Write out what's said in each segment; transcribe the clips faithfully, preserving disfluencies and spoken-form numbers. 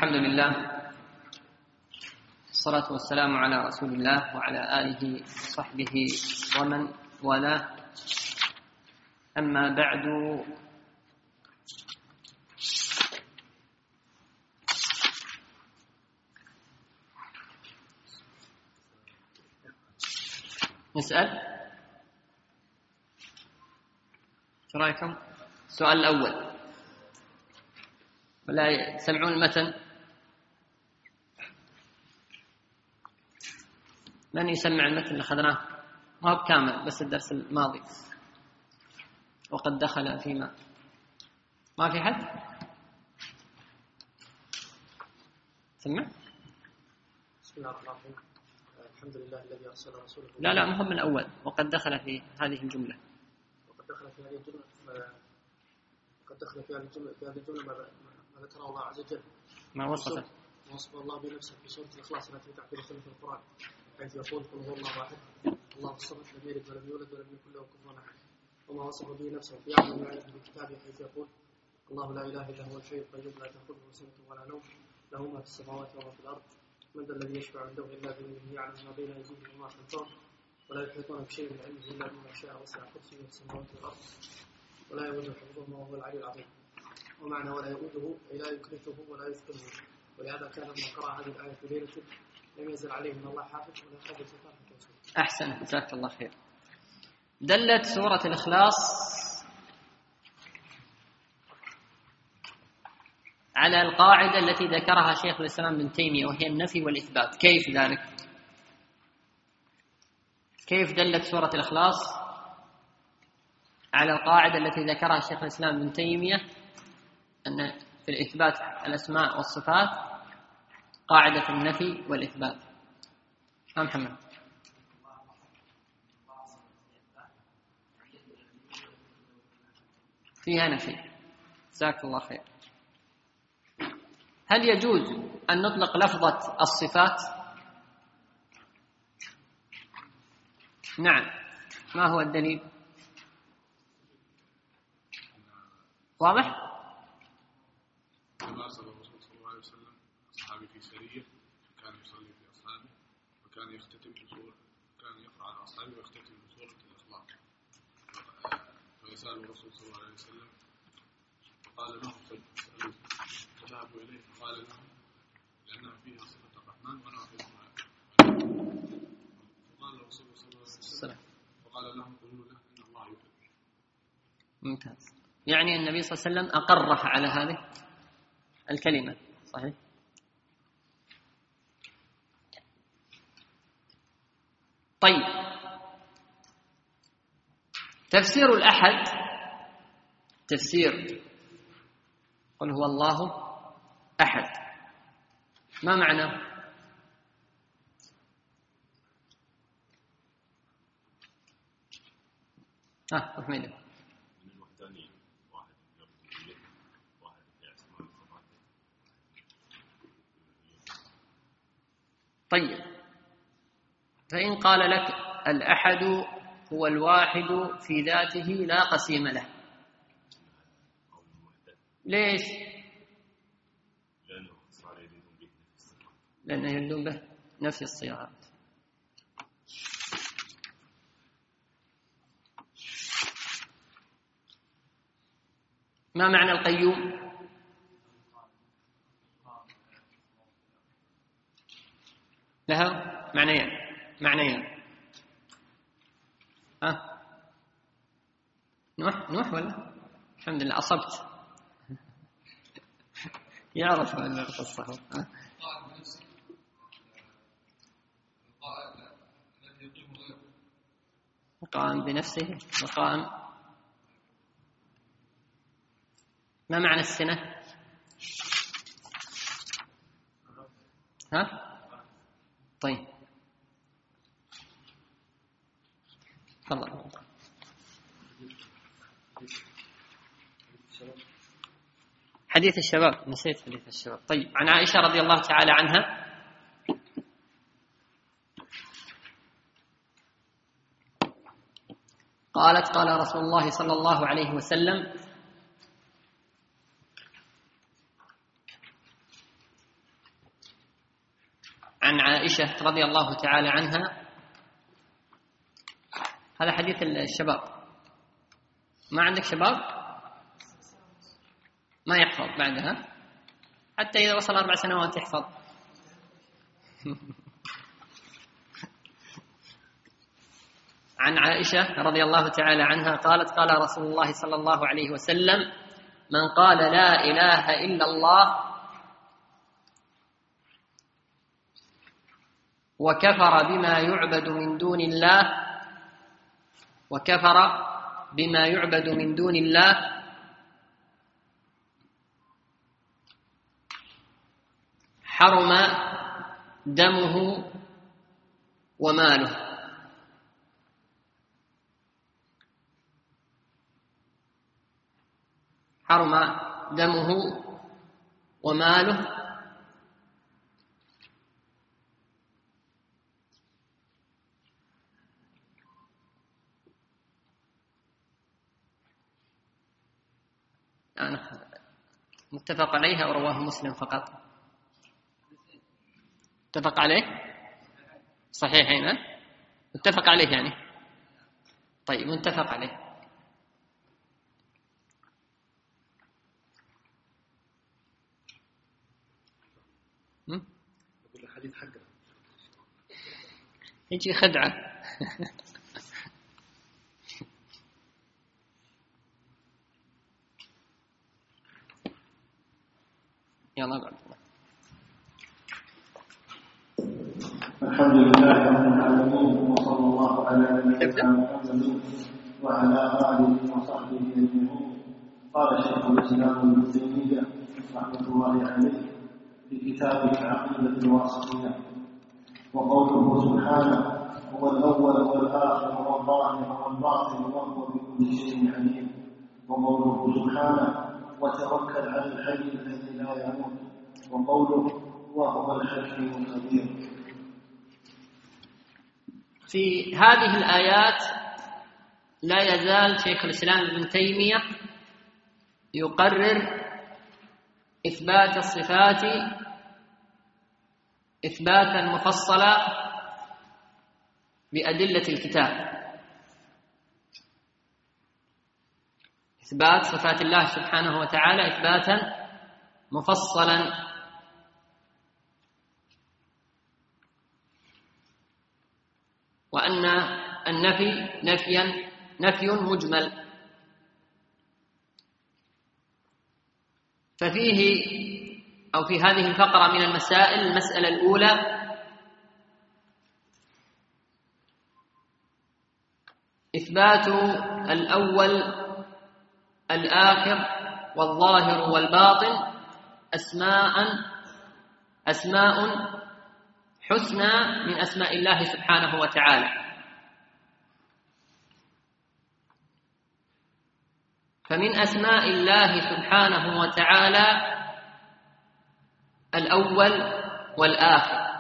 الحمد لله، الصلاة والسلام على رسول الله وعلى آله وصحبه ومن والاه. أما بعد، نسأل شو رأيكم؟ السؤال الأول، ولا يسمعون المتن؟ من يسمع المتن اللي أخذناه؟ ما هو كامل، بس الدرس الماضي. وقد دخل فيما ما في حد سمع. بسم الله الرحمن الرحيم. الحمد لله الذي أرسل رسوله. لا لا مهم من الأول. وقد دخل في هذه الجملة. وقد دخل في هذه الجملة وقد دخل في هذه الجملة في هذه الجملة ما ذكره الله عز وجل. ما وصفه وصف الله بنفسه في سورة الإخلاص التي تعقد ثلث القرآن، حيث يقول قل هو الله أحد الله الصمد لم يلد ولم يولد ولم يكن له كفوا أحد. وما وصف به نفسه في أعظم آية في كتابه، حيث يقول الله لا إله إلا هو الحي القيوم لا تأخذه سنة ولا نوم له ما في السماوات وما في الأرض من ذا الذي يشفع عنده إلا بإذنه يعلم ما بين أيديهم وما خلفهم ولا يحيطون بشيء من علمه إلا بما شاء وسع كرسيه السماوات والأرض ولا يؤوده حفظهما وهو العلي العظيم. ومعنى ولا يؤوده أي لا يكلفه ولا يثقله. ولهذا كان من قرأ هذه الآية في ليلة لم يزل عليه من الله حافظ ولا يخاف سلطان حكيم. أحسن، جزاك الله خير. دلت سورة الإخلاص على القاعدة التي ذكرها شيخ الإسلام ابن تيمية، وهي النفي والإثبات. كيف ذلك؟ كيف دلت سورة الإخلاص على القاعدة التي ذكرها شيخ الإسلام ابن تيمية أن في الإثبات الأسماء والصفات قاعدة النفي والإثبات؟ ها محمد؟ فيها نفي. جزاك الله خير. هل يجوز أن نطلق لفظة الصفات؟ نعم. ما هو الدليل؟ واضح؟ لما أرسل الرسول صلى الله عليه وسلم أصحابه في سرية، فكان يصلي في أصحابه وكان يختتم بسورة، كان يقرأ على أصحابه ويختتم بسورة الإخلاص. فيسأل الرسول صلى الله عليه وسلم فقال لهم فسألوه فذهبوا إليه فقال لهم لأنها فيها صفة الرحمن وأنا أحبها. فقال الرسول صلى الله عليه وسلم فقال لهم قولوا له إن الله يحب. ممتاز. يعني النبي صلى الله عليه وسلم أقره على هذه الكلمة، صحيح؟ طيب، تفسير الأحد، تفسير قل هو الله أحد، ما معنى؟ ها أبو حميد. طيب، فإن قال لك الأحد هو الواحد في ذاته لا قسيم له، ليش؟ لأنه يلزم به نفي الصيغات. ما معنى القيوم؟ لها معنيين. معنيين. ها نوح نوح ولا؟ الحمد لله أصبت. يعرف أن القصة. ها قائم بنفسه وقائم. ما معنى السنة؟ ها طيب تفضل. حديث الشباب، نسيت حديث الشباب. طيب، عن عائشة رضي الله تعالى عنها قالت قال رسول الله صلى الله عليه وسلم عن عائشة رضي الله تعالى عنها. هذا حديث الشباب. ما عندك شباب ما يحفظ بعدها، حتى إذا وصل أربع سنوات يحفظ. عن عائشة رضي الله تعالى عنها قالت: قال رسول الله صلى الله عليه وسلم: من قال لا إله إلا الله وكفر بما يعبد من دون الله وكفر بما يعبد من دون الله حرم دمه وماله. حرم دمه وماله يعني متفق عليه أو رواه مسلم فقط؟ متفق عليه صحيحين، متفق عليه يعني. طيب متفق عليه. أقول الحديث حقه يجي خدعة. يلا بعد. الحمد لله رب العالمين، وصلى الله على نبينا محمد وعلى آله وصحبه أجمعين. قال شيخ الإسلام ابن تيمية رحمة الله عليه في كتابه العقيدة الواسطية: وقوله سبحانه: هو الأول والآخر والظاهر والباطن وهو بكل شيء عليم. وقوله سبحانه: وتوكل على الحي الذي لا يموت. وقوله: وهو الحكيم الخبير. في هذه الآيات لا يزال شيخ الإسلام ابن تيمية يقرر إثبات الصفات إثباتا مفصلا بأدلة الكتاب. إثبات صفات الله سبحانه وتعالى إثباتا مفصلا، وأن النفي نفيا نفي مجمل. ففيه أو في هذه الفقرة من المسائل: المسألة الأولى إثبات الأول الآخر والظاهر والباطن أسماء أسماء حسنى من أسماء الله سبحانه وتعالى. فمن أسماء الله سبحانه وتعالى الأول والآخر،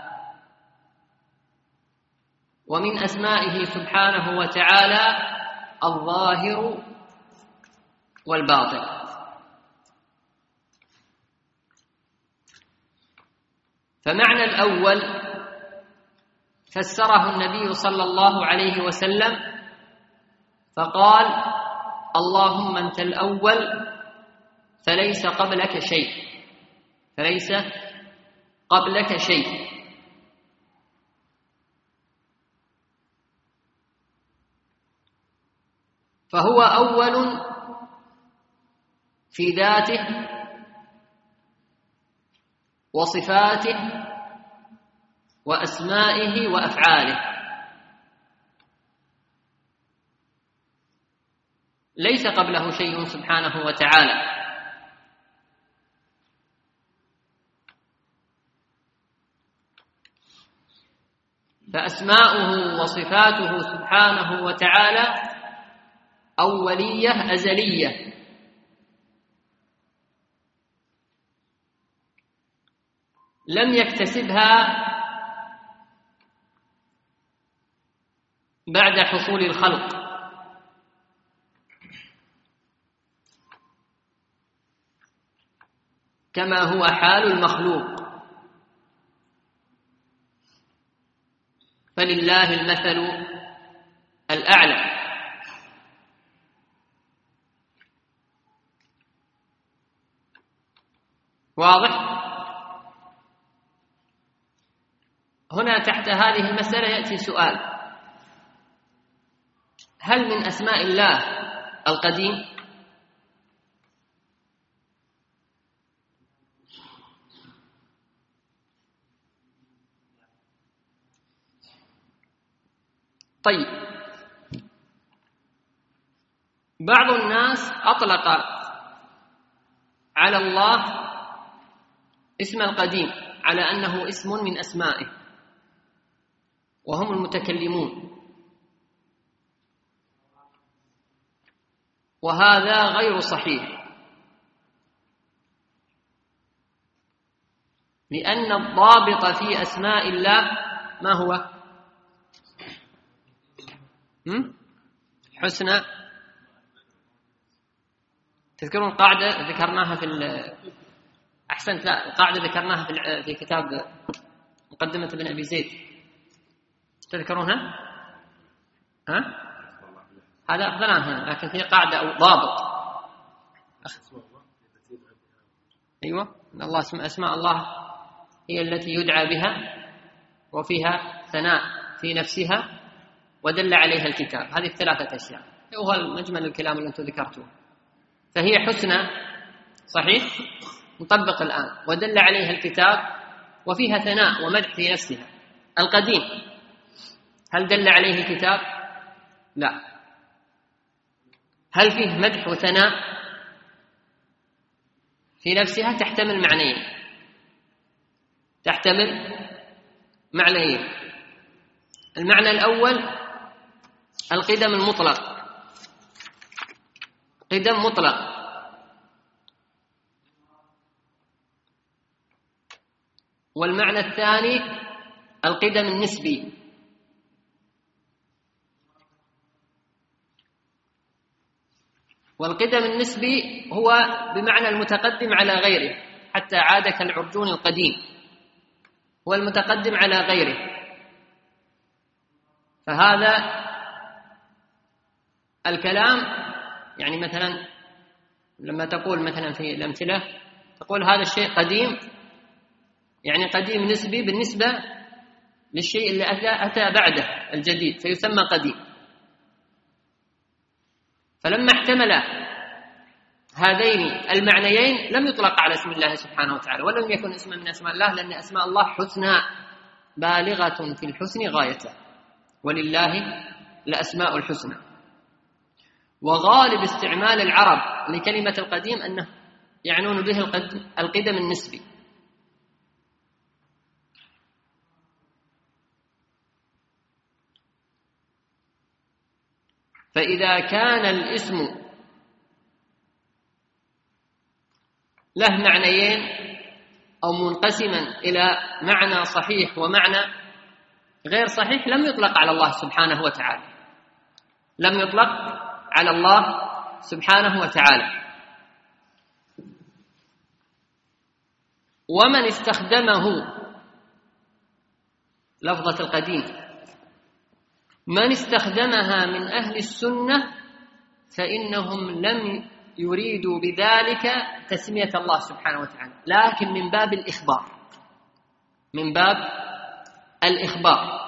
ومن أسمائه سبحانه وتعالى الظاهر والباطن. فمعنى الأول فسره النبي صلى الله عليه وسلم فقال: اللهم أنت الأول فليس قبلك شيء فليس قبلك شيء. فهو أول في ذاته وصفاته وأسمائه وأفعاله، ليس قبله شيء سبحانه وتعالى. فأسماؤه وصفاته سبحانه وتعالى أولية أزلية، لم يكتسبها بعد حصول الخلق، كما هو حال المخلوق. فلله المثل الأعلى. واضح؟ هنا تحت هذه المسألة يأتي سؤال: هل من أسماء الله القديم؟ طيب، بعض الناس أطلق على الله اسم القديم على أنه اسم من أسمائه، وهم المتكلمون، وهذا غير صحيح، لأن الضابط في أسماء الله ما هو؟ حسنى. تذكرون قاعدة ذكرناها في أحسنت لا قاعدة ذكرناها في في كتاب مقدمة ابن أبي زيد، تذكرونها؟ ها؟ هذا أخذناها، لكن في قاعدة أو ضابط. أيوة، الله أسماء الله هي التي يدعى بها وفيها ثناء في نفسها ودل عليها الكتاب. هذه الثلاثة أشياء، وهو المجمل الكلام اللي أنتم ذكرتوه. فهي حسنى صحيح، نطبق الآن، ودل عليها الكتاب وفيها ثناء ومدح في نفسها. القديم هل دل عليه الكتاب؟ لا. هل فيه مدح وثناء في نفسها؟ تحتمل معنيين، تحتمل معنيين. المعنى الأول القدم المطلق، قدم مطلق، والمعنى الثاني القدم النسبي. والقدم النسبي هو بمعنى المتقدم على غيره، حتى عاد كالعرجون القديم، هو المتقدم على غيره. فهذا الكلام يعني مثلا لما تقول مثلا في الأمثلة تقول هذا الشيء قديم، يعني قديم نسبي بالنسبة للشيء اللي أتى بعده الجديد، فيسمى قديم. فلما احتمل هذين المعنيين لم يطلق على اسم الله سبحانه وتعالى، ولم يكن اسما من أسماء الله، لأن أسماء الله حسنى بالغة في الحسن غايته، ولله لأسماء الحسنى. وغالب استعمال العرب لكلمة القديم أنه يعنون به القدم النسبي. فإذا كان الاسم له معنيين أو منقسما إلى معنى صحيح ومعنى غير صحيح لم يطلق على الله سبحانه وتعالى، لم يطلق على الله سبحانه وتعالى. ومن استخدمه لفظة القديم، من استخدمها من أهل السنة فإنهم لم يريدوا بذلك تسمية الله سبحانه وتعالى، لكن من باب الإخبار، من باب الإخبار.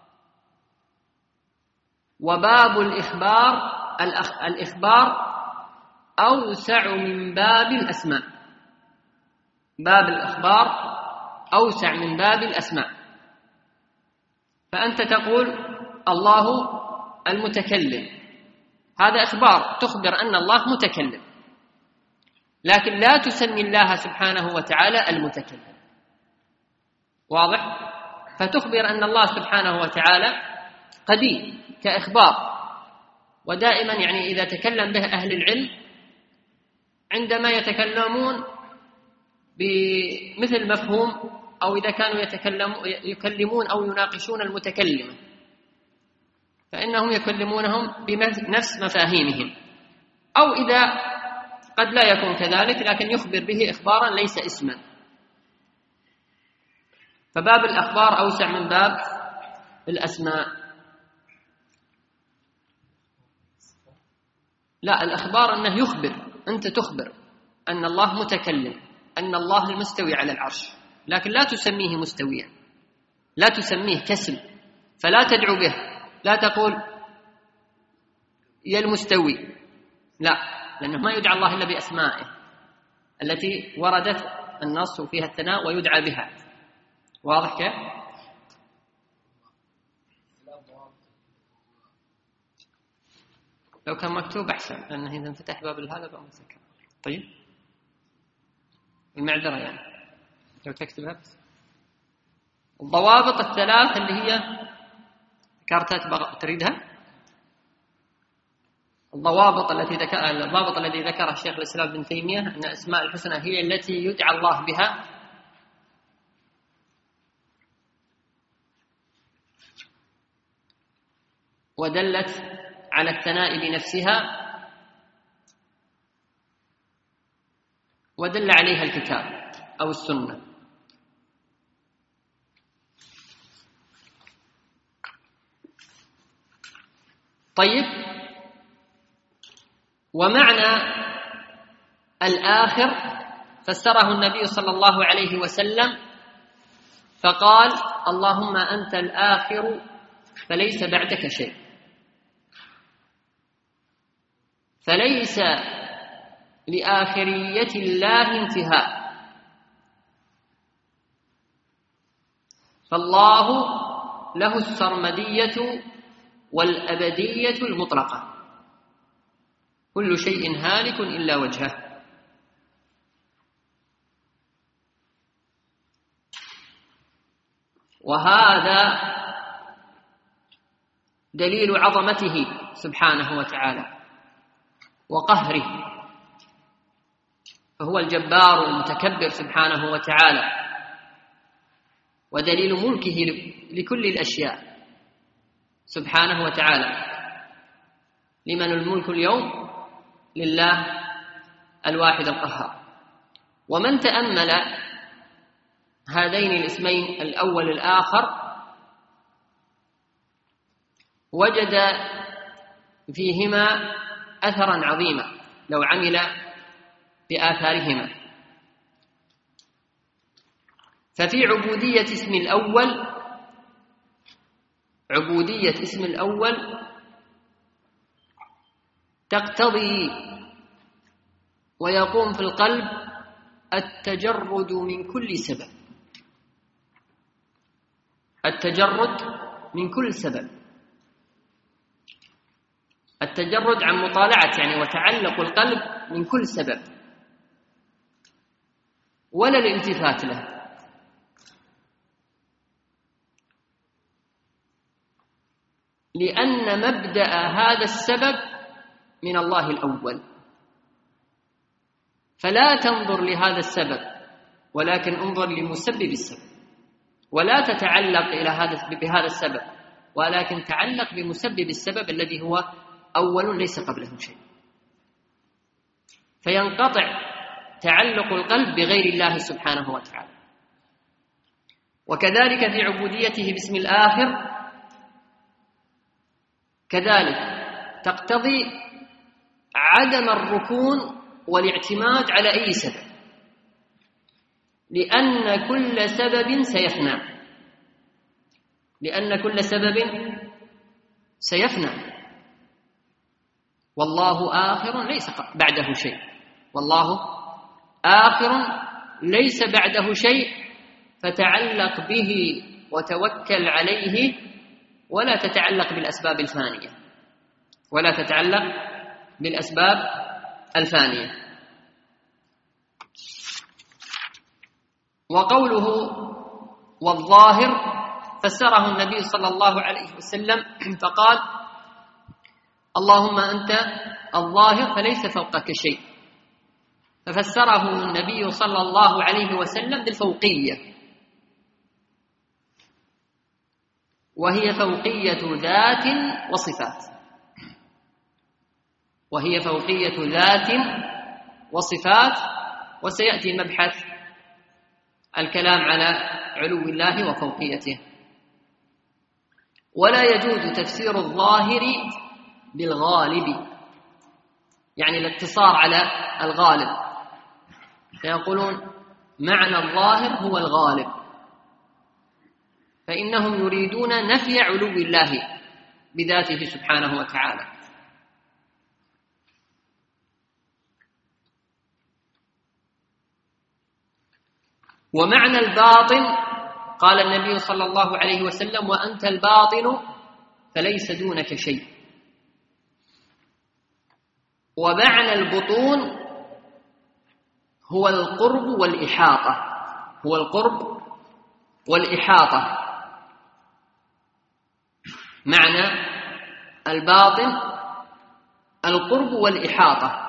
وباب الإخبار الإخبار أوسع من باب الأسماء، باب الإخبار أوسع من باب الأسماء. فأنت تقول الله المتكلم، هذا إخبار، تخبر أن الله متكلم، لكن لا تسمي الله سبحانه وتعالى المتكلم. واضح؟ فتخبر أن الله سبحانه وتعالى قديم كإخبار. ودائما يعني إذا تكلم به أهل العلم عندما يتكلمون بمثل مفهوم، أو إذا كانوا يكلمون أو يناقشون المتكلم فإنهم يكلمونهم بنفس مفاهيمهم، أو إذا قد لا يكون كذلك لكن يخبر به إخبارا ليس اسما. فباب الأخبار أوسع من باب الأسماء. لا، الأخبار أنه يخبر، أنت تخبر أن الله متكلم، أن الله المستوي على العرش، لكن لا تسميه مستويا، لا تسميه كسم، فلا تدعو به، لا تقول يا المستوي، لا، لأنه ما يدعى الله إلا بأسمائه التي وردت النص فيها الثناء ويدعى بها. واضح كيف؟ لو كان مكتوب أحسن، لأنه إذا انفتح باب هذا بقى مسكر. طيب، المعذرة يعني لو تكتبها بس. الضوابط الثلاث اللي هي ذكرتها تريدها؟ الضوابط التي ذكر الضابط الذي ذكره الشيخ الإسلام ابن تيمية أن أسماء الحسنى هي التي يدعى الله بها، ودلت على الثناء بنفسها، ودل عليها الكتاب أو السنة. طيب، ومعنى الآخر فسره النبي صلى الله عليه وسلم فقال: اللهم أنت الآخر فليس بعدك شيء. فليس لآخرية الله انتهاء، فالله له السرمدية والأبدية المطلقة، كل شيء هالك إلا وجهه. وهذا دليل عظمته سبحانه وتعالى وقهره، فهو الجبار المتكبر سبحانه وتعالى، ودليل ملكه لكل الأشياء سبحانه وتعالى. لمن الملك اليوم؟ لله الواحد القهار. ومن تأمل هذين الاسمين الأول الآخر وجد فيهما أثرا عظيما لو عمل بآثارهما. ففي عبودية اسم الأول عبودية اسم الأول تقتضي ويقوم في القلب التجرد من كل سبب، التجرد من كل سبب، التجرد عن مطالعة يعني وتعلق القلب من كل سبب، ولا الالتفات له. لأن مبدأ هذا السبب من الله الأول، فلا تنظر لهذا السبب ولكن انظر لمسبب السبب، ولا تتعلق إلى هذا بهذا السبب ولكن تعلق بمسبب السبب الذي هو أول ليس قبله شيء، فينقطع تعلق القلب بغير الله سبحانه وتعالى. وكذلك في عبوديته باسم الآخر كذلك تقتضي عدم الركون والاعتماد على أي سبب، لأن كل سبب سيفنى، لأن كل سبب سيفنى، والله آخر ليس بعده شيء، والله آخر ليس بعده شيء، فتعلق به وتوكل عليه ولا تتعلق بالأسباب الفانية، ولا تتعلق بالأسباب الفانية. وقوله والظاهر فسره النبي صلى الله عليه وسلم فقال: اللهم أنت الظاهر فليس فوقك شيء، ففسره النبي صلى الله عليه وسلم بالفوقية، وهي فوقية ذات وصفات، وهي فوقية ذات وصفات. وسيأتي مبحث الكلام على علو الله وفوقيته. ولا يجوز تفسير الظاهر بالغالب، يعني الاقتصار على الغالب، فيقولون معنى الظاهر هو الغالب، فإنهم يريدون نفي علو الله بذاته سبحانه وتعالى. ومعنى الباطن قال النبي صلى الله عليه وسلم: وأنت الباطن فليس دونك شيء. ومعنى البطون هو القرب والإحاطة، هو القرب والإحاطة. معنى الباطن القرب والإحاطة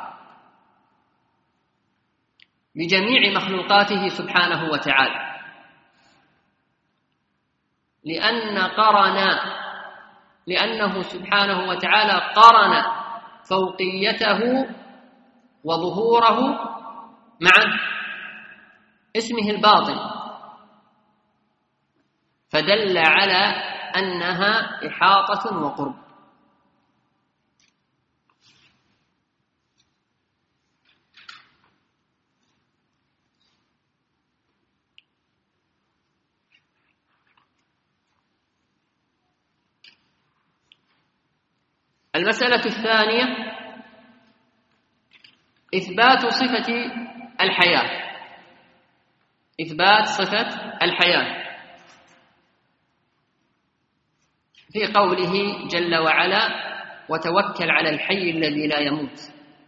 بجميع مخلوقاته سبحانه وتعالى، لأن قرن لأنه سبحانه وتعالى قرن فوقيته وظهوره مع اسمه الباطن، فدل على أنها إحاطة وقرب. المسألة الثانية إثبات صفة الحياة، إثبات صفة الحياة في قوله جل وعلا: وتوكل على الحي الذي لا يموت.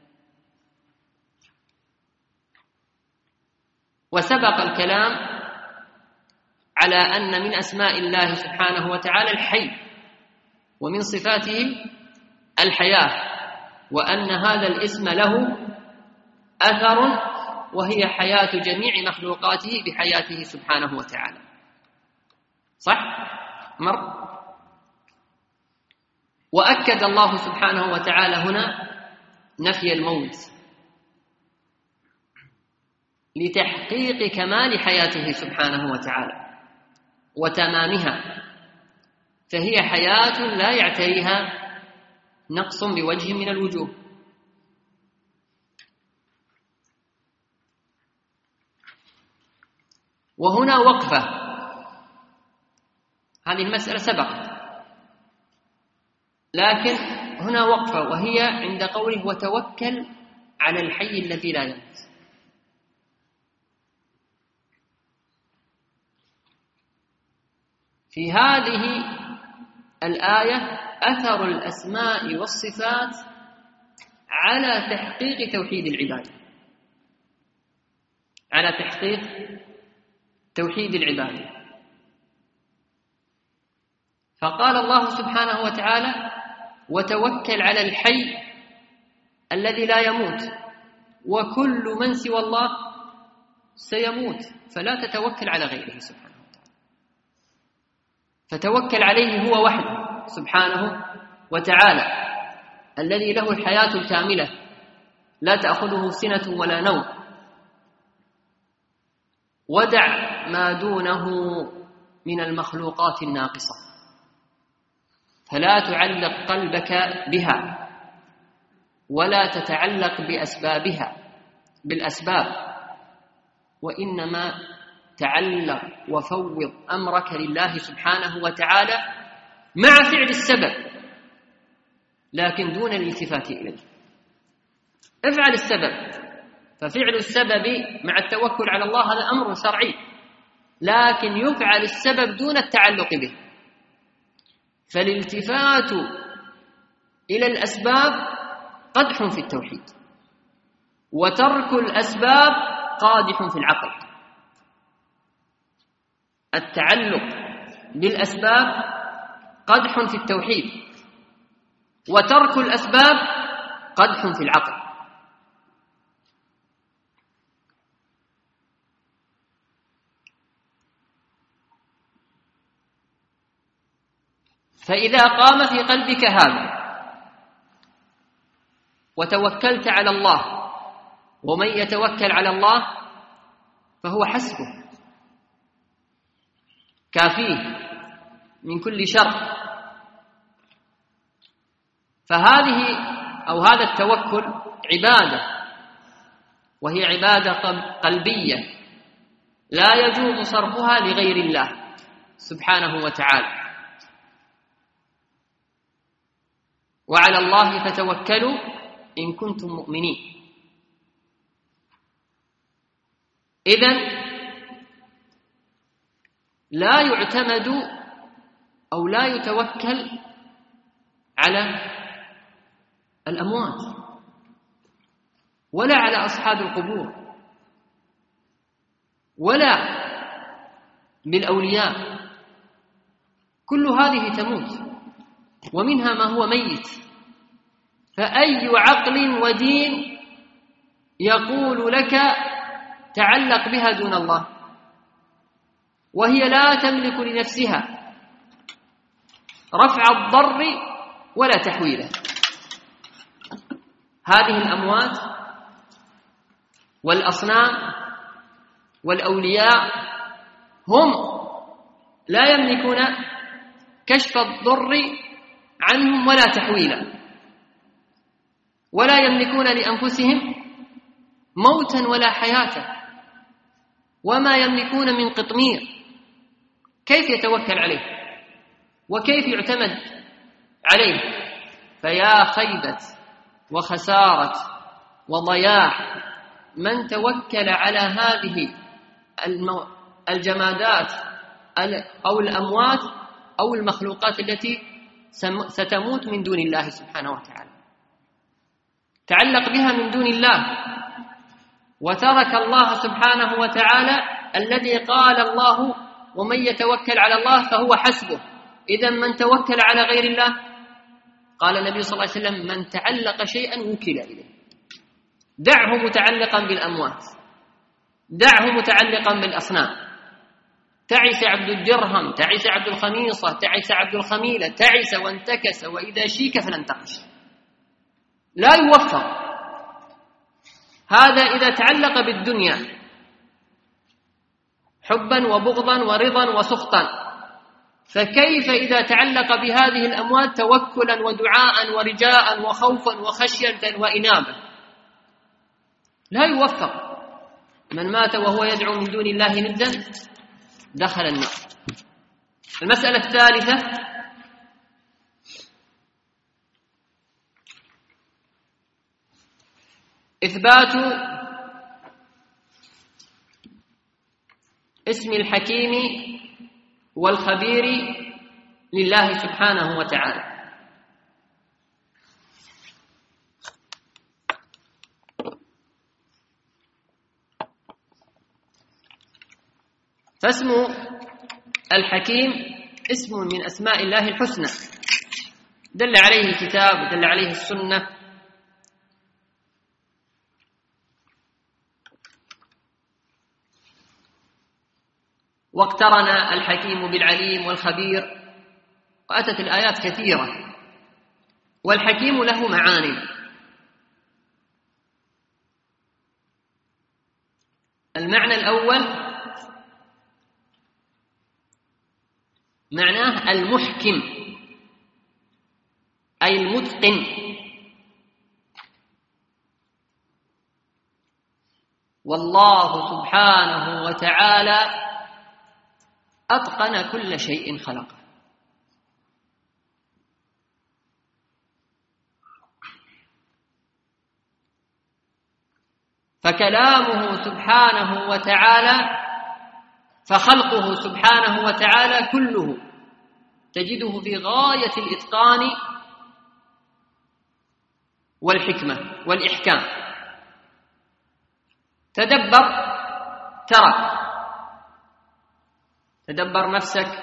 وسبق الكلام على أن من أسماء الله سبحانه وتعالى الحي، ومن صفاته الحياة، وأن هذا الاسم له أثر، وهي حياة جميع مخلوقاته بحياته سبحانه وتعالى. صح؟ مر. وأكد الله سبحانه وتعالى هنا نفي الموت لتحقيق كمال حياته سبحانه وتعالى وتمامها، فهي حياة لا يعتريها نقص بوجه من الوجوه. وهنا وقفة، هذه المسألة سبقت، لكن هنا وقفة، وهي عند قوله: وتوكل على الحي الذي لا يموت. في هذه الآية أثر الأسماء والصفات على تحقيق توحيد العبادة، على تحقيق توحيد العبادة. فقال الله سبحانه وتعالى: وتوكل على الحي الذي لا يموت، وكل من سوى الله سيموت، فلا تتوكل على غيره سبحانه وتعالى، فتوكل عليه هو وحده سبحانه وتعالى الذي له الحياة الكاملة لا تأخذه سنة ولا نوم. ودع ما دونه من المخلوقات الناقصة، فلا تعلق قلبك بها ولا تتعلق بأسبابها بالأسباب، وإنما تعلق وفوض أمرك لله سبحانه وتعالى مع فعل السبب، لكن دون الالتفات إليه. افعل السبب، ففعل السبب مع التوكل على الله هذا أمر شرعي، لكن يفعل السبب دون التعلق به. فالالتفات إلى الأسباب قدح في التوحيد، وترك الأسباب قادح في العقل. التعلق بالأسباب قدح في التوحيد، وترك الأسباب قدح في العقل. فإذا قام في قلبك هذا وتوكلت على الله، ومن يتوكل على الله فهو حسبه، كافيه من كل شر فهذه أو هذا التوكل عبادة، وهي عبادة قلبية لا يجوز صرفها لغير الله سبحانه وتعالى. وعلى الله فتوكلوا إن كنتم مؤمنين. إذن لا يعتمد أو لا يتوكل على الأموات ولا على أصحاب القبور ولا بالأولياء، كل هذه تموت ومنها ما هو ميت. فأي عقل ودين يقول لك تعلق بها دون الله وهي لا تملك لنفسها رفع الضر ولا تحويله؟ هذه الأموات والأصنام والأولياء هم لا يملكون كشف الضر عنهم ولا تحويله، ولا يملكون لأنفسهم موتا ولا حياة، وما يملكون من قطمير. كيف يتوكل عليه وكيف يعتمد عليه؟ فيا خيبة وخسارة وضياع من توكل على هذه الجمادات أو الأموات أو المخلوقات التي ستموت من دون الله سبحانه وتعالى، تعلق بها من دون الله وترك الله سبحانه وتعالى الذي قال الله ومن يتوكل على الله فهو حسبه. إذن من توكل على غير الله، قال النبي صلى الله عليه وسلم من تعلق شيئا وكل إليه. دعه متعلقا بالأموات، دعه متعلقا بالأصنام. تعس عبد الدرهم، تعس عبد الخميصة، تعس عبد الخميلة، تعس وانتكس وإذا شيك فلن تقش، لا يوفق. هذا إذا تعلق بالدنيا حبا وبغضا ورضا وسخطا، فكيف إذا تعلق بهذه الأموات توكلا ودعاء ورجاء وخوفا وخشية وإنابة؟ لا يوفق. من مات وهو يدعو من دون الله ندا دخل النار. المسألة الثالثة إثبات اسم الحكيم والخبير لله سبحانه وتعالى. فاسم الحكيم اسم من أسماء الله الحسنى، دل عليه الكتاب ودل عليه السنة. واقترن الحكيم بالعليم والخبير، وأتت الآيات كثيرة. والحكيم له معاني. المعنى الأول معناه المحكم أي المتقن، والله سبحانه وتعالى أتقن كل شيء خلقه. فكلامه سبحانه وتعالى فخلقه سبحانه وتعالى كله تجده في غاية الإتقان والحكمة والإحكام. تدبر ترى، تدبر نفسك،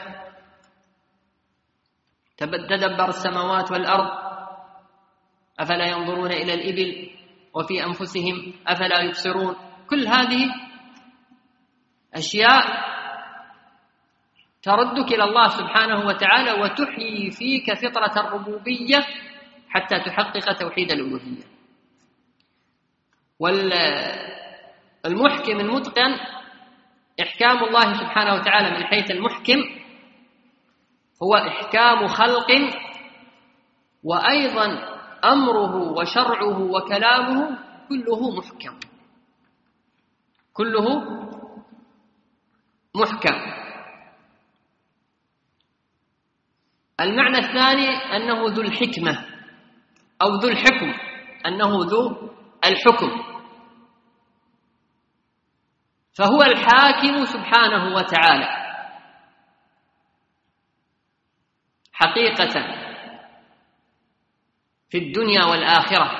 تدبر السماوات والأرض، أفلا ينظرون إلى الإبل وفي أنفسهم أفلا يبصرون. كل هذه أشياء تردك إلى الله سبحانه وتعالى وتحيي فيك فطرة الربوبية حتى تحقق توحيد الألوهية. والمحكم المتقن إحكام الله سبحانه وتعالى من حيث المحكم هو إحكام خلق وأيضا أمره وشرعه وكلامه كله محكم، كله محكم. المعنى الثاني أنه ذو الحكمة أو ذو الحكم، أنه ذو الحكم، فهو الحاكم سبحانه وتعالى حقيقة في الدنيا والآخرة.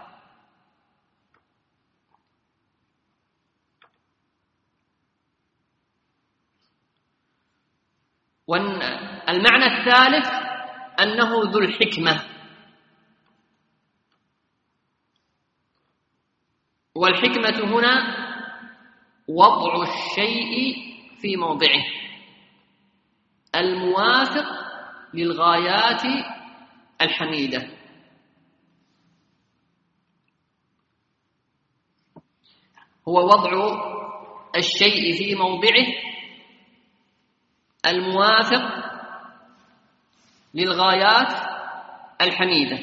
والمعنى الثالث أنه ذو الحكمة، والحكمة هنا وضع الشيء في موضعه الموافق للغايات الحميدة. هو وضع الشيء في موضعه الموافق للغايات الحميدة.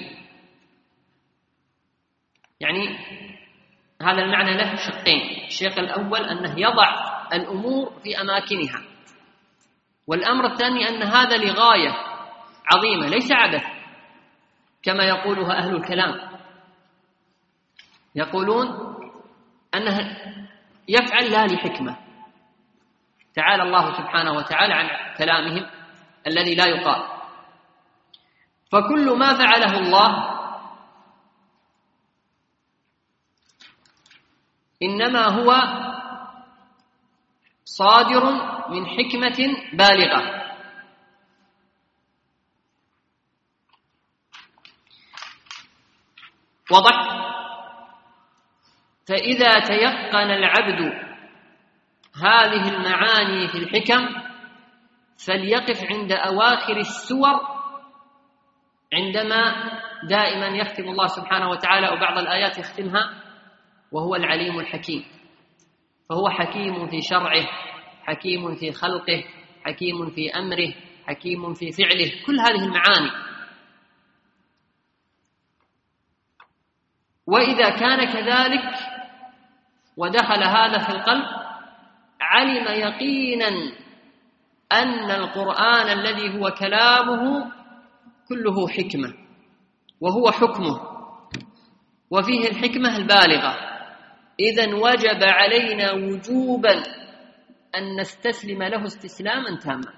يعني هذا المعنى له شقين: الشق الأول أنه يضع الأمور في أماكنها، والأمر الثاني أن هذا لغاية عظيمة ليس عبث كما يقولها أهل الكلام، يقولون أنه يفعل لا لحكمة. تعالى الله سبحانه وتعالى عن كلامهم الذي لا يقال. فكل ما فعله الله إنما هو صادر من حكمة بالغة. وضح. فإذا تيقن العبد هذه المعاني في الحكم فليقف عند أواخر السور، عندما دائما يختم الله سبحانه وتعالى أو بعض الآيات يختمها وهو العليم الحكيم. فهو حكيم في شرعه، حكيم في خلقه، حكيم في أمره، حكيم في فعله، كل هذه المعاني. وإذا كان كذلك ودخل هذا في القلب علم يقينا أن القرآن الذي هو كلامه كله حكمة وهو حكمه وفيه الحكمة البالغة. إذن وجب علينا وجوبا أن نستسلم له استسلاما تاما.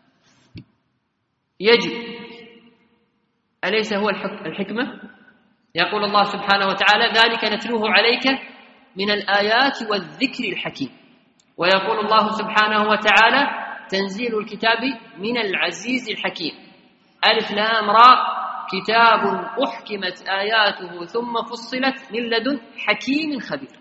يجب، أليس هو الحكمة؟ يقول الله سبحانه وتعالى: ذلك نتلوه عليك من الآيات والذكر الحكيم. ويقول الله سبحانه وتعالى: تنزيل الكتاب من العزيز الحكيم. ألف لام راء، كتاب أحكمت آياته ثم فصلت من لدن حكيم خبير.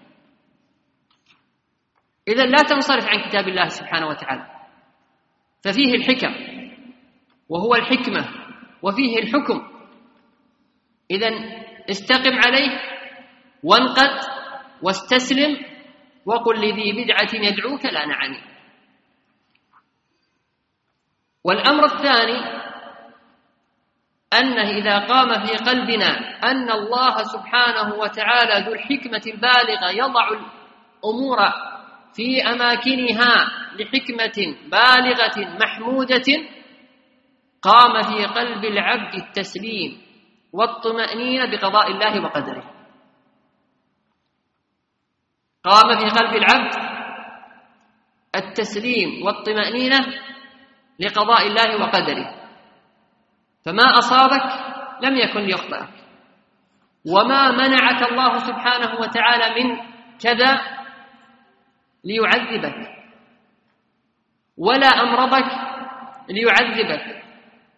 إذن لا تنصرف عن كتاب الله سبحانه وتعالى، ففيه الحكم وهو الحكمة وفيه الحكم. إذن استقم عليه وانقد واستسلم وقل لذي بدعة يدعوك لا نعني. والأمر الثاني أنه إذا قام في قلبنا أن الله سبحانه وتعالى ذو الحكمة البالغة يضع الأمور في أماكنها لحكمة بالغة محمودة، قام في قلب العبد التسليم والطمأنينة بقضاء الله وقدره. قام في قلب العبد التسليم والطمأنينة لقضاء الله وقدره، فما أصابك لم يكن ليخطئك، وما منعك الله سبحانه وتعالى من كذا ليعذبك، ولا أمرضك ليعذبك،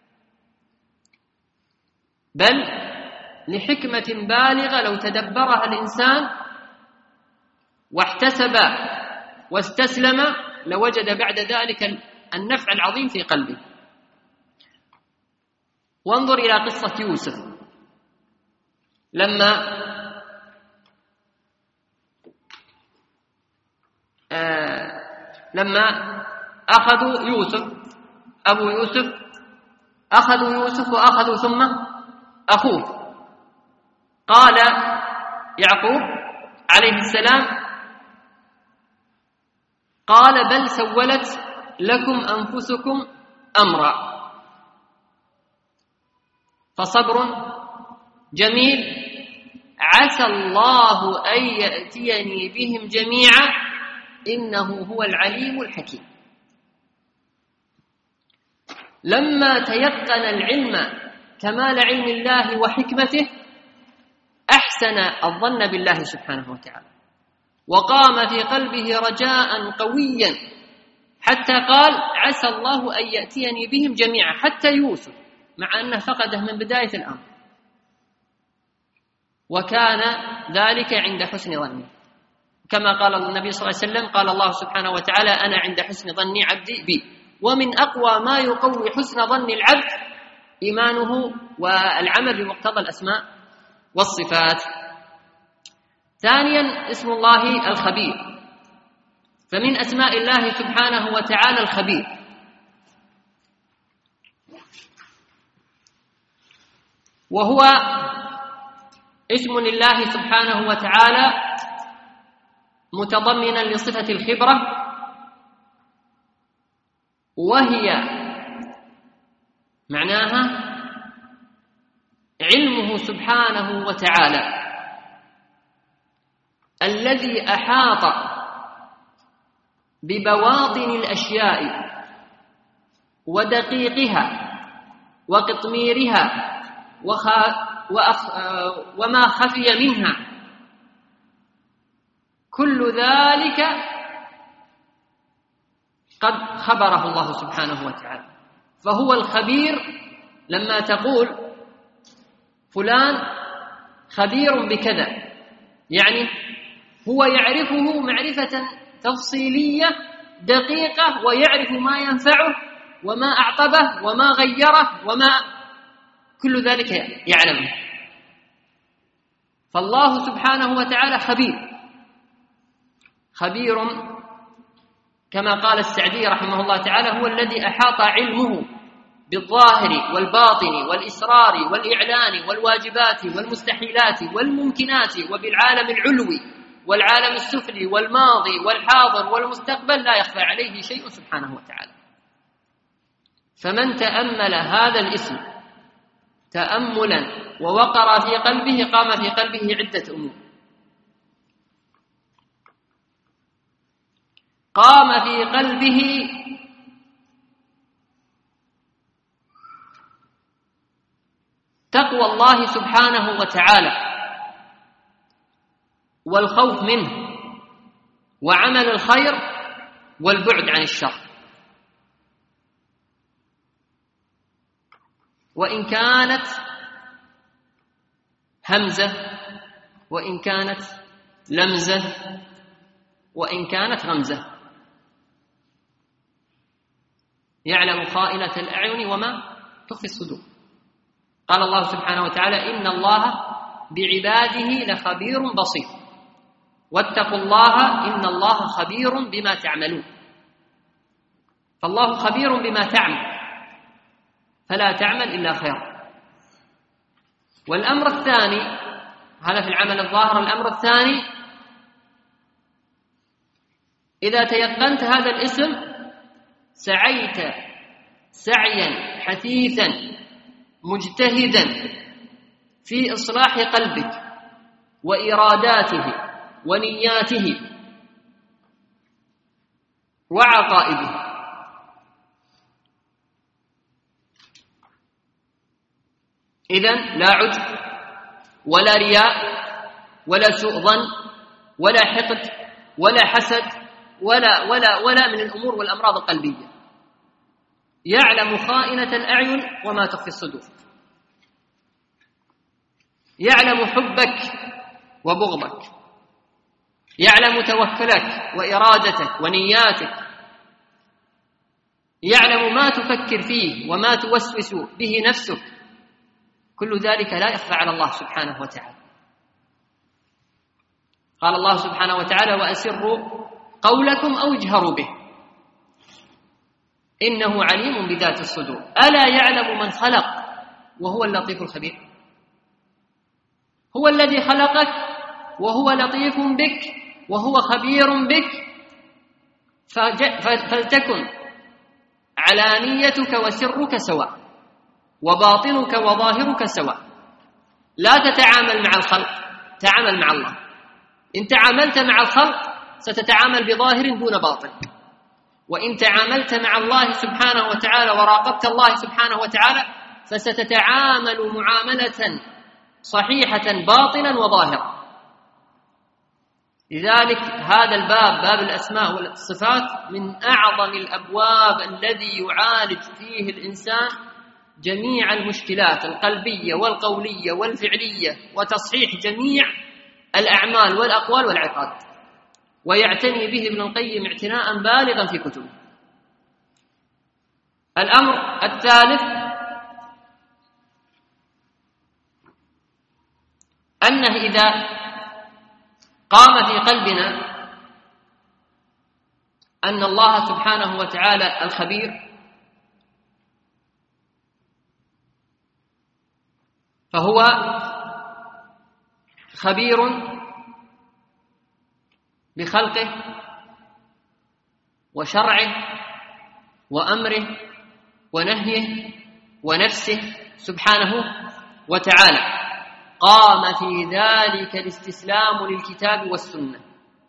بل لحكمة بالغة لو تدبرها الإنسان واحتسب واستسلم لوجد بعد ذلك النفع العظيم في قلبه. وانظر إلى قصة يوسف لما آه لما أخذوا يوسف أبو يوسف أخذوا يوسف وأخذوا ثم أخوه قال يعقوب عليه السلام قال بل سولت لكم أنفسكم أمرا فصبر جميل عسى الله أن يأتيني بهم جميعا إنه هو العليم الحكيم. لما تيقن العلم كمال علم الله وحكمته أحسن الظن بالله سبحانه وتعالى، وقام في قلبه رجاء قويا حتى قال عسى الله أن يأتيني بهم جميعا، حتى يوسف مع أنه فقده من بداية الأمر، وكان ذلك عند حسن ظنه، كما قال النبي صلى الله عليه وسلم قال الله سبحانه وتعالى أنا عند حسن ظن عبدي بي. ومن أقوى ما يقوي حسن ظن العبد إيمانه والعمل بمقتضى الأسماء والصفات. ثانيا اسم الله الخبير، فمن أسماء الله سبحانه وتعالى الخبير، وهو اسم لله سبحانه وتعالى متضمنا لصفة الخبرة، وهي معناها علمه سبحانه وتعالى الذي أحاط ببواطن الأشياء ودقيقها وقطميرها وما خفي منها، كل ذلك قد خبره الله سبحانه وتعالى. فهو الخبير. لما تقول فلان خبير بكذا يعني هو يعرفه معرفة تفصيلية دقيقة، ويعرف ما ينفعه وما أعقبه وما غيره وما كل ذلك يعلمه. فالله سبحانه وتعالى خبير خبير كما قال السعدي رحمه الله تعالى هو الذي أحاط علمه بالظاهر والباطن والإسرار والإعلان والواجبات والمستحيلات والممكنات وبالعالم العلوي والعالم السفلي والماضي والحاضر والمستقبل، لا يخفى عليه شيء سبحانه وتعالى. فمن تأمل هذا الاسم تأملا ووقر في قلبه قام في قلبه عدة أمور. قام في قلبه تقوى الله سبحانه وتعالى والخوف منه وعمل الخير والبعد عن الشر. وإن كانت همزة وإن كانت لمزة وإن كانت غمزة، يعلم خائنة الأعين وما تخفي الصدور. قال الله سبحانه وتعالى إن الله بعباده لخبير بصير واتقوا الله إن الله خبير بما تعملون. فالله خبير بما تعمل فلا تعمل إلا خيرا. والأمر الثاني، هذا في العمل الظاهر، الأمر الثاني إذا تيقنت هذا الاسم سعيت سعيا حثيثا مجتهدا في إصلاح قلبك وإراداته ونياته وعقائده. إذن لا عجب ولا رياء ولا سوء ظن ولا حقد ولا حسد ولا ولا ولا من الأمور والأمراض القلبية. يعلم خائنة الأعين وما تخفي الصدور، يعلم حبك وبغضك، يعلم توكلك وإرادتك ونياتك، يعلم ما تفكر فيه وما توسوس به نفسك. كل ذلك لا يخفى على الله سبحانه وتعالى. قال الله سبحانه وتعالى وأسروا قولكم أو اجهروا به إنه عليم بذات الصدور ألا يعلم من خلق وهو اللطيف الخبير. هو الذي خلقك وهو لطيف بك وهو خبير بك، فلتكن علانيتك وسرك سواء وباطنك وظاهرك سواء. لا تتعامل مع الخلق، تعامل مع الله. إن تعاملت مع الخلق ستتعامل بظاهر دون باطن، وإن تعاملت مع الله سبحانه وتعالى وراقبت الله سبحانه وتعالى فستتعامل معاملة صحيحة باطنا وظاهرا. لذلك هذا الباب، باب الأسماء والصفات، من أعظم الأبواب الذي يعالج فيه الإنسان جميع المشكلات القلبية والقولية والفعلية وتصحيح جميع الأعمال والأقوال والعقائد، ويعتني به ابن القيم اعتناء بالغا في كتبه. الأمر الثالث أنه إذا قام في قلبنا أن الله سبحانه وتعالى الخبير، فهو خبير بخلقه وشرعه وأمره ونهيه ونفسه سبحانه وتعالى. قام في ذلك الاستسلام للكتاب والسنة،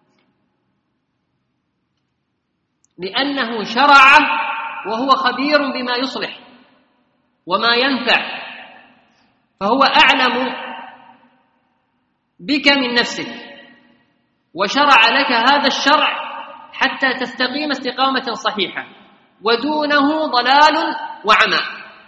لأنه شرع وهو خبير بما يصلح وما ينفع، فهو أعلم بك من نفسك، وشرع لك هذا الشرع حتى تستقيم استقامة صحيحة، ودونه ضلال وعمى.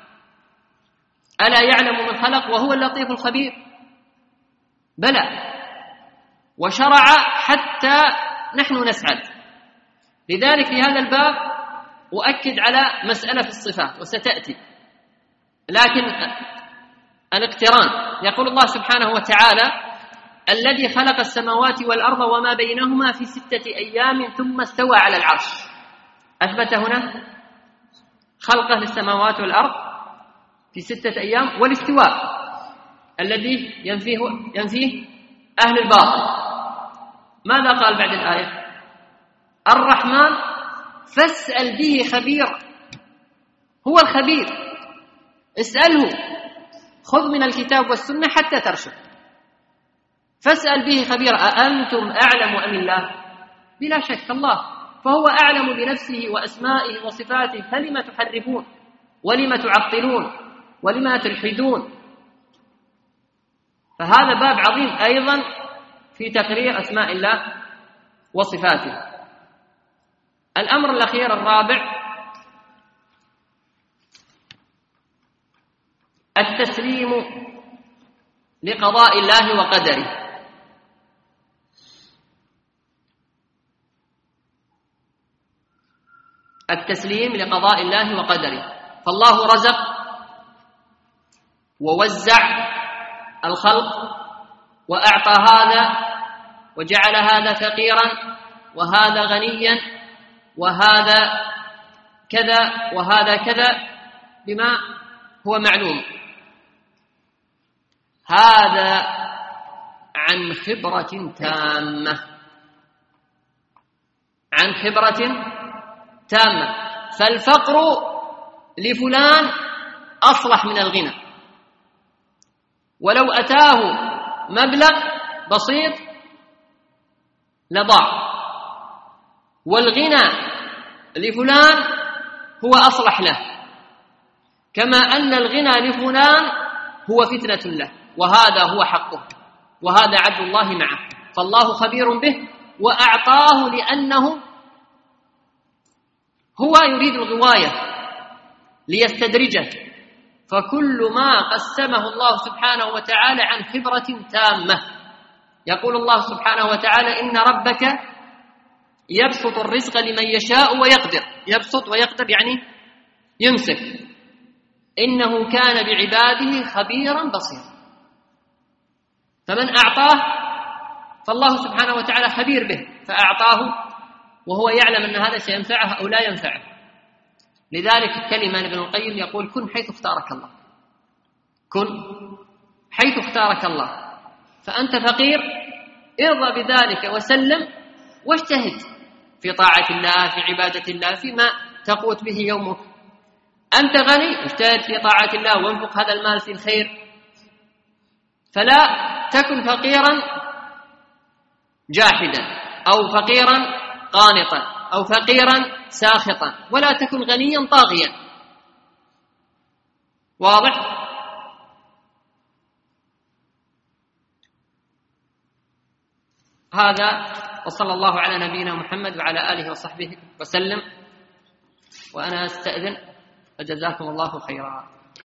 ألا يعلم من خلق وهو اللطيف الخبير؟ بلى، وشرع حتى نحن نسعد. لذلك في هذا الباب أؤكد على مسألة في الصفات وستأتي، لكن الاقتران. يقول الله سبحانه وتعالى: الذي خلق السماوات والأرض وما بينهما في ستة أيام ثم استوى على العرش. أثبت هنا خلقه للسماوات والأرض في ستة أيام، والاستواء الذي ينفيه, ينفيه أهل الباطل. ماذا قال بعد الآية؟ الرحمن فاسأل به خبير. هو الخبير، اسأله، خذ من الكتاب والسنة حتى ترشد. فاسأل به خبير. أأنتم أعلم أم الله؟ بلا شك الله، فهو أعلم بنفسه وأسمائه وصفاته، فلما تحرفون ولما تعطلون ولما تلحدون؟ فهذا باب عظيم أيضا في تقرير أسماء الله وصفاته. الأمر الأخير الرابع: التسليم لقضاء الله وقدره. التسليم لقضاء الله وقدره. فالله رزق ووزع الخلق وأعطى هذا وجعل هذا فقيرا وهذا غنيا وهذا كذا وهذا كذا بما هو معلوم. هذا عن خبرة تامة، عن خبرة تامة. فالفقر لفلان أصلح من الغنى، ولو أتاه مبلغ بسيط لضاع، والغنى لفلان هو أصلح له، كما أن الغنى لفلان هو فتنة له، وهذا هو حقه، وهذا عدل الله معه. فالله خبير به وأعطاه لأنه هو يريد الغواية ليستدرجه. فكل ما قسمه الله سبحانه وتعالى عن خبرة تامة. يقول الله سبحانه وتعالى: إن ربك يبسط الرزق لمن يشاء ويقدر. يبسط ويقدر يعني يمسك. إنه كان بعباده خبيرا بصيرا. فمن أعطاه فالله سبحانه وتعالى خبير به، فأعطاه وهو يعلم أن هذا سينفعه أو لا ينفعه. لذلك كلمة ابن القيم يقول: كن حيث اختارك الله. كن حيث اختارك الله. فأنت فقير ارضى بذلك وسلم واجتهد في طاعة الله، في عبادة الله، فيما تقوت به يومك. أنت غني اجتهد في طاعة الله وانفق هذا المال في الخير، فلا تكن فقيرا جاحدا أو فقيرا قانطا أو فقيرا ساخطا، ولا تكن غنيا طاغيا. واضح؟ هذا، وصلى الله على نبينا محمد وعلى آله وصحبه وسلم. وأنا أستأذن، فجزاكم الله خيرا.